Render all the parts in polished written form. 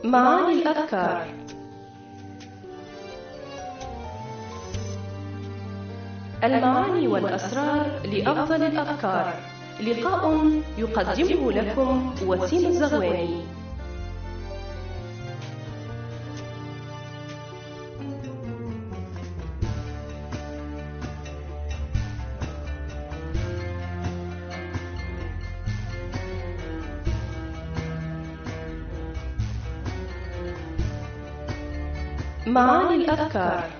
معاني الأذكار. المعاني والأسرار لأفضل الأذكار، لقاء يقدمه لكم وسيم الزغواني. معاني الأذكار.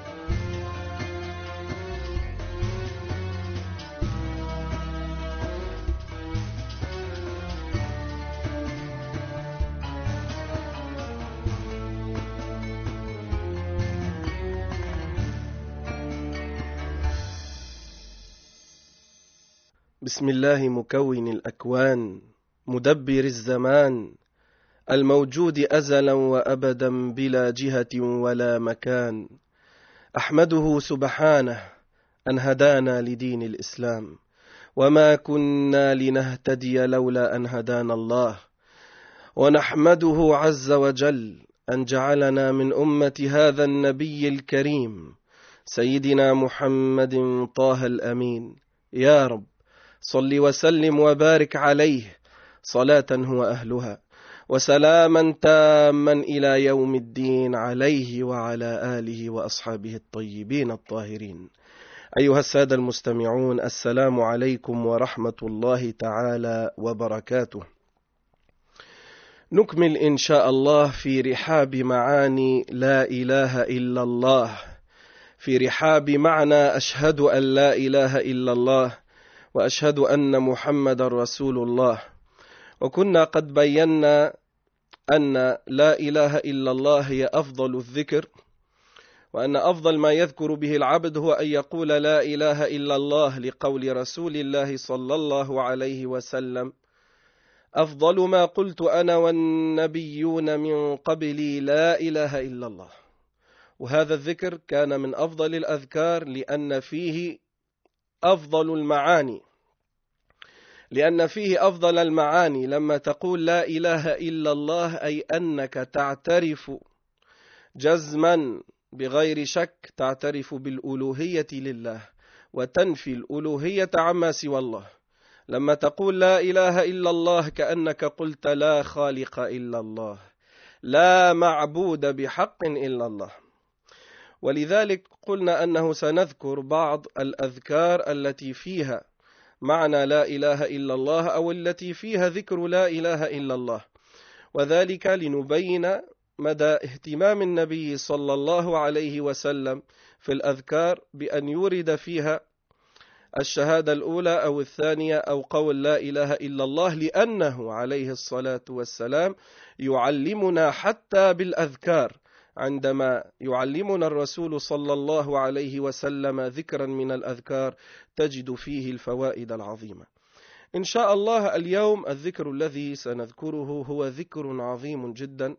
بسم الله مكون الأكوان، مدبر الزمان، الموجود أزلا وأبدا بلا جهة ولا مكان. أحمده سبحانه أن هدانا لدين الإسلام، وما كنا لنهتدي لولا أن هدانا الله. ونحمده عز وجل أن جعلنا من أمة هذا النبي الكريم سيدنا محمد طه الأمين. يا رب صل وسلم وبارك عليه صلاة هو أهلها، وسلاما تاما إلى يوم الدين عليه وعلى آله وأصحابه الطيبين الطاهرين. أيها السادة المستمعون، السلام عليكم ورحمة الله تعالى وبركاته. نكمل إن شاء الله في رحاب معاني لا إله إلا الله، في رحاب معنى أشهد أن لا إله إلا الله وأشهد أن محمد رسول الله. وكنا قد بينا أن لا إله إلا الله هي أفضل الذكر، وأن أفضل ما يذكر به العبد هو أن يقول لا إله إلا الله، لقول رسول الله صلى الله عليه وسلم: أفضل ما قلت أنا والنبيون من قبلي لا إله إلا الله. وهذا الذكر كان من أفضل الأذكار لأن فيه أفضل المعاني، لأن فيه أفضل المعاني. لما تقول لا إله إلا الله أي أنك تعترف جزما بغير شك، تعترف بالألوهية لله وتنفي الألوهية عما سوى الله. لما تقول لا إله إلا الله كأنك قلت لا خالق إلا الله، لا معبود بحق إلا الله. ولذلك قلنا أنه سنذكر بعض الأذكار التي فيها معنى لا إله إلا الله، أو التي فيها ذكر لا إله إلا الله، وذلك لنبين مدى اهتمام النبي صلى الله عليه وسلم في الأذكار بأن يورد فيها الشهادة الأولى أو الثانية أو قول لا إله إلا الله، لأنه عليه الصلاة والسلام يعلمنا حتى بالأذكار. عندما يعلمنا الرسول صلى الله عليه وسلم ذكرا من الأذكار تجد فيه الفوائد العظيمة. إن شاء الله اليوم الذكر الذي سنذكره هو ذكر عظيم جدا،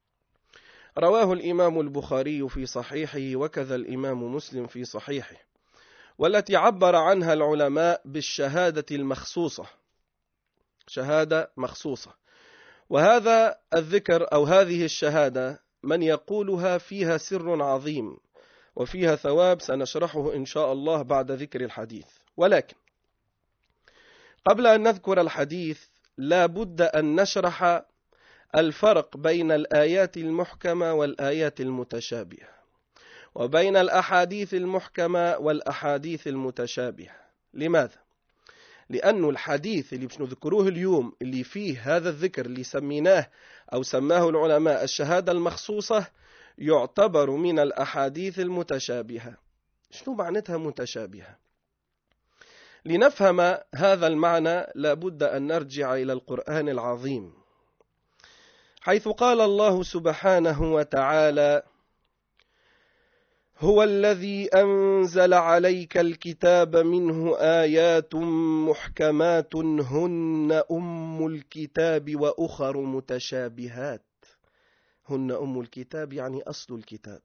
رواه الإمام البخاري في صحيحه وكذا الإمام مسلم في صحيحه، والتي عبر عنها العلماء بالشهادة المخصوصة، شهادة مخصوصة. وهذا الذكر أو هذه الشهادة من يقولها فيها سر عظيم وفيها ثواب سنشرحه إن شاء الله بعد ذكر الحديث. ولكن قبل أن نذكر الحديث لا بد أن نشرح الفرق بين الآيات المحكمة والآيات المتشابهة، وبين الأحاديث المحكمة والأحاديث المتشابهة. لماذا؟ لأن الحديث اللي نذكروه اليوم اللي فيه هذا الذكر اللي سميناه أو سماه العلماء الشهادة المخصوصة يعتبر من الأحاديث المتشابهة. شنو معناتها متشابهة؟ لنفهم هذا المعنى لابد أن نرجع إلى القرآن العظيم، حيث قال الله سبحانه وتعالى: هو الذي أنزل عليك الكتاب منه آيات محكمات هن أم الكتاب وأخر متشابهات. هن أم الكتاب يعني أصل الكتاب.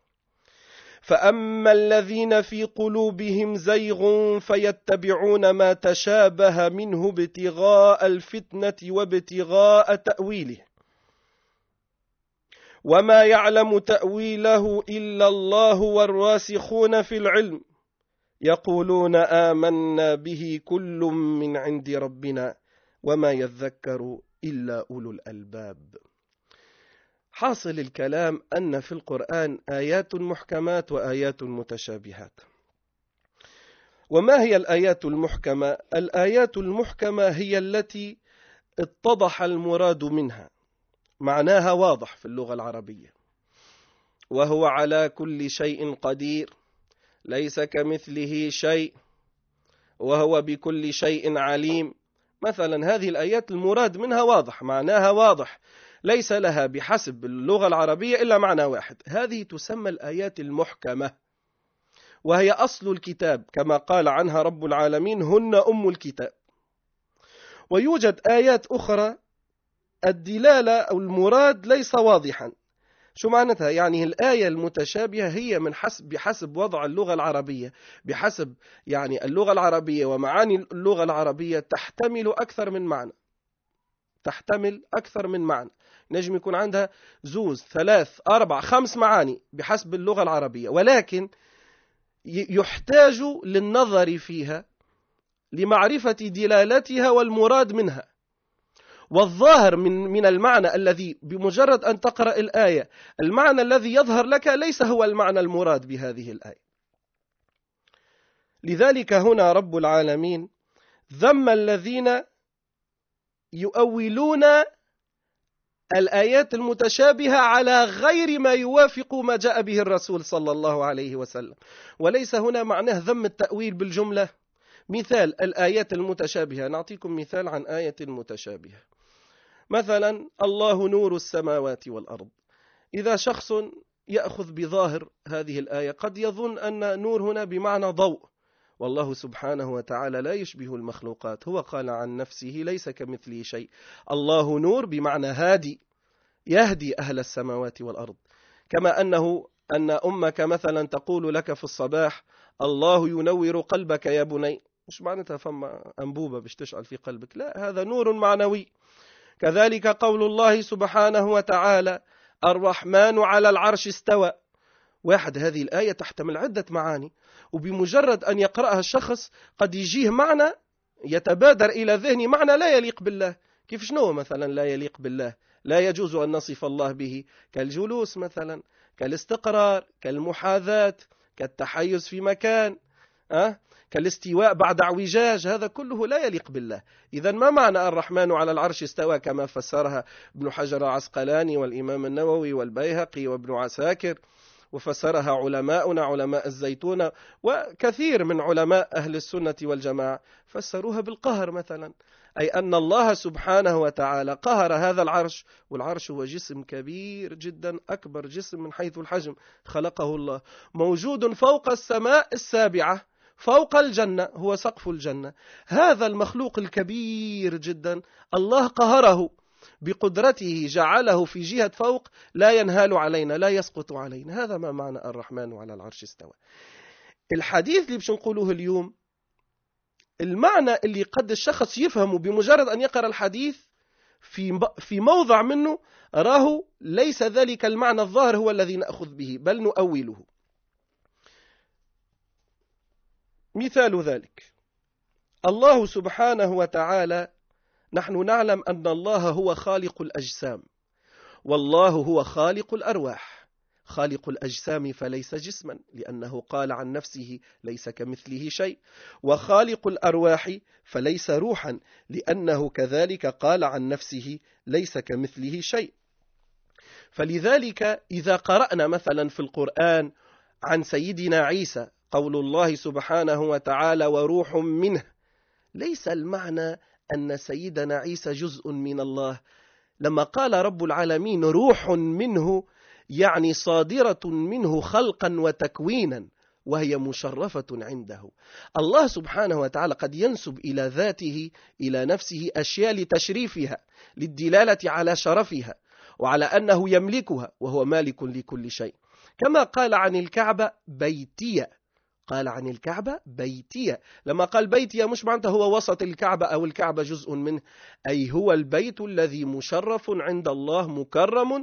فأما الذين في قلوبهم زيغ فيتبعون ما تشابه منه ابتغاء الفتنة وابتغاء تأويله. وما يعلم تأويله إلا الله والراسخون في العلم يقولون آمنا به كل من عند ربنا وما يذكر إلا أولو الألباب. حاصل الكلام أن في القرآن آيات محكمات وآيات متشابهات. وما هي الآيات المحكمة؟ الآيات المحكمة هي التي اتضح المراد منها، معناها واضح في اللغة العربية، وهو على كل شيء قدير، ليس كمثله شيء، وهو بكل شيء عليم. مثلا هذه الآيات المراد منها واضح، معناها واضح، ليس لها بحسب اللغة العربية إلا معنى واحد. هذه تسمى الآيات المحكمة، وهي أصل الكتاب كما قال عنها رب العالمين: هن أم الكتاب. ويوجد آيات أخرى الدلالة أو المراد ليس واضحا. شو معناتها؟ يعني الآية المتشابهة هي بحسب وضع اللغة العربية، بحسب يعني اللغة العربية ومعاني اللغة العربية تحتمل أكثر من معنى، تحتمل أكثر من معنى. نجم يكون عندها 2 3 4 5 معاني بحسب اللغة العربية، ولكن يحتاج للنظر فيها لمعرفة دلالتها والمراد منها. والظاهر من المعنى الذي بمجرد أن تقرأ الآية المعنى الذي يظهر لك ليس هو المعنى المراد بهذه الآية. لذلك هنا رب العالمين ذم الذين يؤولون الآيات المتشابهة على غير ما يوافق ما جاء به الرسول صلى الله عليه وسلم. وليس هنا معناه ذم التأويل بالجملة. مثال الآيات المتشابهة، نعطيكم مثال عن آية متشابهة. مثلا الله نور السماوات والأرض. إذا شخص يأخذ بظاهر هذه الآية قد يظن أن نور هنا بمعنى ضوء، والله سبحانه وتعالى لا يشبه المخلوقات، هو قال عن نفسه ليس كمثله شيء. الله نور بمعنى هادي، يهدي أهل السماوات والأرض. كما أن أمك مثلا تقول لك في الصباح: الله ينور قلبك يا بني، مش معناتها فما أنبوبة باش تشعل في قلبك، لا، هذا نور معنوي. كذلك قول الله سبحانه وتعالى: الرحمن على العرش استوى. واحد، هذه الآية تحتمل عدة معاني، وبمجرد أن يقرأها الشخص قد يجيه معنى يتبادر إلى ذهني معنى لا يليق بالله. كيف شنو مثلا لا يليق بالله؟ لا يجوز أن نصف الله به، كالجلوس مثلا، كالاستقرار، كالمحاذاة، كالتحيز في مكان، كالاستواء بعد اعوجاج، هذا كله لا يليق بالله. إذا ما معنى الرحمن على العرش استوى كما فسرها ابن حجر العسقلاني والإمام النووي والبيهقي وابن عساكر، وفسرها علماؤنا علماء الزيتون وكثير من علماء أهل السنة والجماعة، فسروها بالقهر مثلا، أي أن الله سبحانه وتعالى قهر هذا العرش. والعرش هو جسم كبير جدا، أكبر جسم من حيث الحجم خلقه الله، موجود فوق السماء السابعة، فوق الجنة، هو سقف الجنة. هذا المخلوق الكبير جدا الله قهره بقدرته، جعله في جهة فوق لا ينهال علينا، لا يسقط علينا. هذا ما معنى الرحمن على العرش استوى. الحديث اللي باش نقوله اليوم، المعنى اللي قد الشخص يفهمه بمجرد أن يقرأ الحديث في موضع منه، راه ليس ذلك المعنى الظاهر هو الذي نأخذ به، بل نؤوله. مثال ذلك الله سبحانه وتعالى، نحن نعلم أن الله هو خالق الأجسام، والله هو خالق الأرواح. خالق الأجسام فليس جسما، لأنه قال عن نفسه ليس كمثله شيء، وخالق الأرواح فليس روحا، لأنه كذلك قال عن نفسه ليس كمثله شيء. فلذلك إذا قرأنا مثلا في القرآن عن سيدنا عيسى قول الله سبحانه وتعالى وروح منه، ليس المعنى أن سيدنا عيسى جزء من الله. لما قال رب العالمين روح منه، يعني صادرة منه خلقا وتكوينا، وهي مشرفة عنده. الله سبحانه وتعالى قد ينسب إلى ذاته إلى نفسه أشياء لتشريفها، للدلالة على شرفها وعلى أنه يملكها، وهو مالك لكل شيء. كما قال عن الكعبة بيتية، قال عن الكعبة بيتية. لما قال بيتية مش معناته هو وسط الكعبة أو الكعبة جزء منه، أي هو البيت الذي مشرف عند الله مكرم،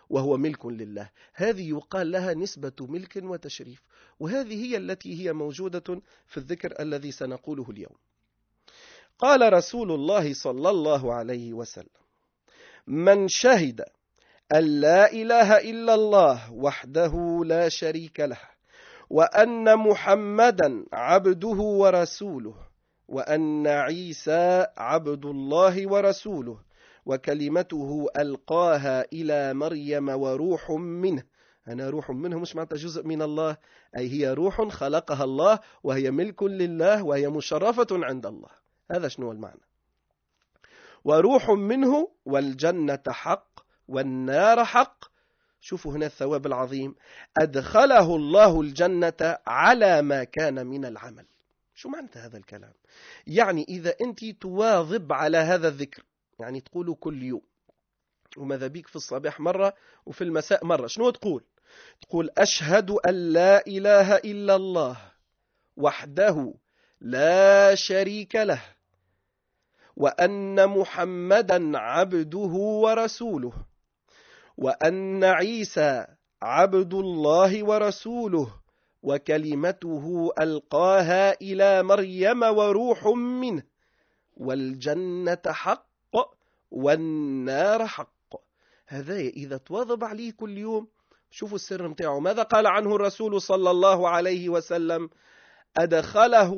وهو ملك لله. هذه يقال لها نسبة ملك وتشريف، وهذه هي التي هي موجودة في الذكر الذي سنقوله اليوم. قال رسول الله صلى الله عليه وسلم: من شهد أن لا إله إلا الله وحده لا شريك له، وأن محمدا عبده ورسوله، وأن عيسى عبد الله ورسوله، وكلمته ألقاها إلى مريم وروح منه. أنا روح منه مش معناتها جزء من الله، أي هي روح خلقها الله وهي ملك لله وهي مشرفة عند الله. هذا شنو المعنى؟ وروح منه، والجنة حق والنار حق. شوفوا هنا الثواب العظيم: أدخله الله الجنة على ما كان من العمل. شو معنى هذا الكلام؟ يعني إذا أنت تواظب على هذا الذكر، يعني تقوله كل يوم، وماذا بيك في الصباح مرة وفي المساء مرة، شنو تقول؟ تقول: أشهد أن لا إله إلا الله وحده لا شريك له، وأن محمدا عبده ورسوله، وأن عيسى عبد الله ورسوله، وكلمته ألقاها إلى مريم وروح منه، والجنة حق والنار حق. هذا إذا تواظب عليه كل يوم. شوفوا السر متاعه، ماذا قال عنه الرسول صلى الله عليه وسلم؟ أدخله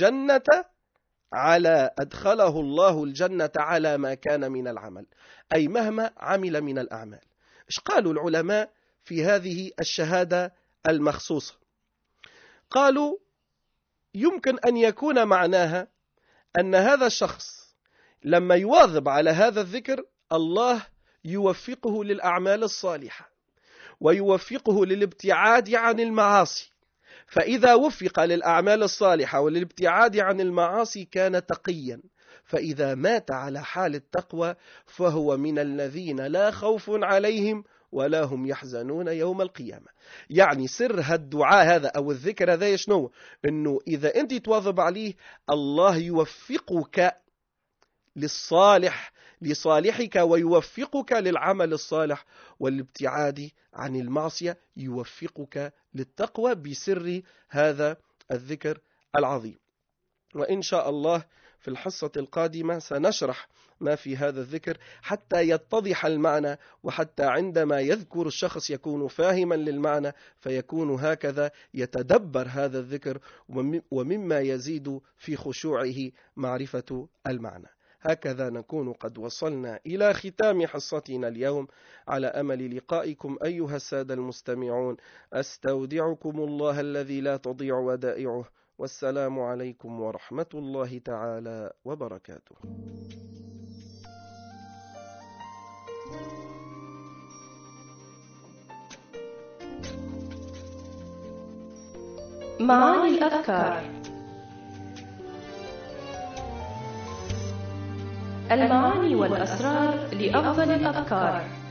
الله الجنة على ما كان من العمل، أي مهما عمل من الأعمال. إيش قالوا العلماء في هذه الشهادة المخصوصة؟ قالوا: يمكن أن يكون معناها أن هذا الشخص لما يواظب على هذا الذكر الله يوفقه للأعمال الصالحة، ويوفقه للابتعاد عن المعاصي، فإذا وفق للأعمال الصالحة وللابتعاد عن المعاصي كان تقيا، فإذا مات على حال التقوى فهو من الذين لا خوف عليهم ولا هم يحزنون يوم القيامة. يعني سر هالدعاء هذا أو الذكر هذا شنو؟ إنه إذا أنت تواظب عليه الله يوفقك لصالحك ويوفقك للعمل الصالح والابتعاد عن المعصية، يوفقك للتقوى بسر هذا الذكر العظيم. وإن شاء الله في الحصة القادمة سنشرح ما في هذا الذكر حتى يتضح المعنى، وحتى عندما يذكر الشخص يكون فاهما للمعنى، فيكون هكذا يتدبر هذا الذكر، ومما يزيد في خشوعه معرفة المعنى. هكذا نكون قد وصلنا إلى ختام حصتنا اليوم، على أمل لقائكم أيها السادة المستمعون. أستودعكم الله الذي لا تضيع ودائعه، والسلام عليكم ورحمة الله تعالى وبركاته. معاني الأذكار. المعاني والأسرار لأفضل الأذكار.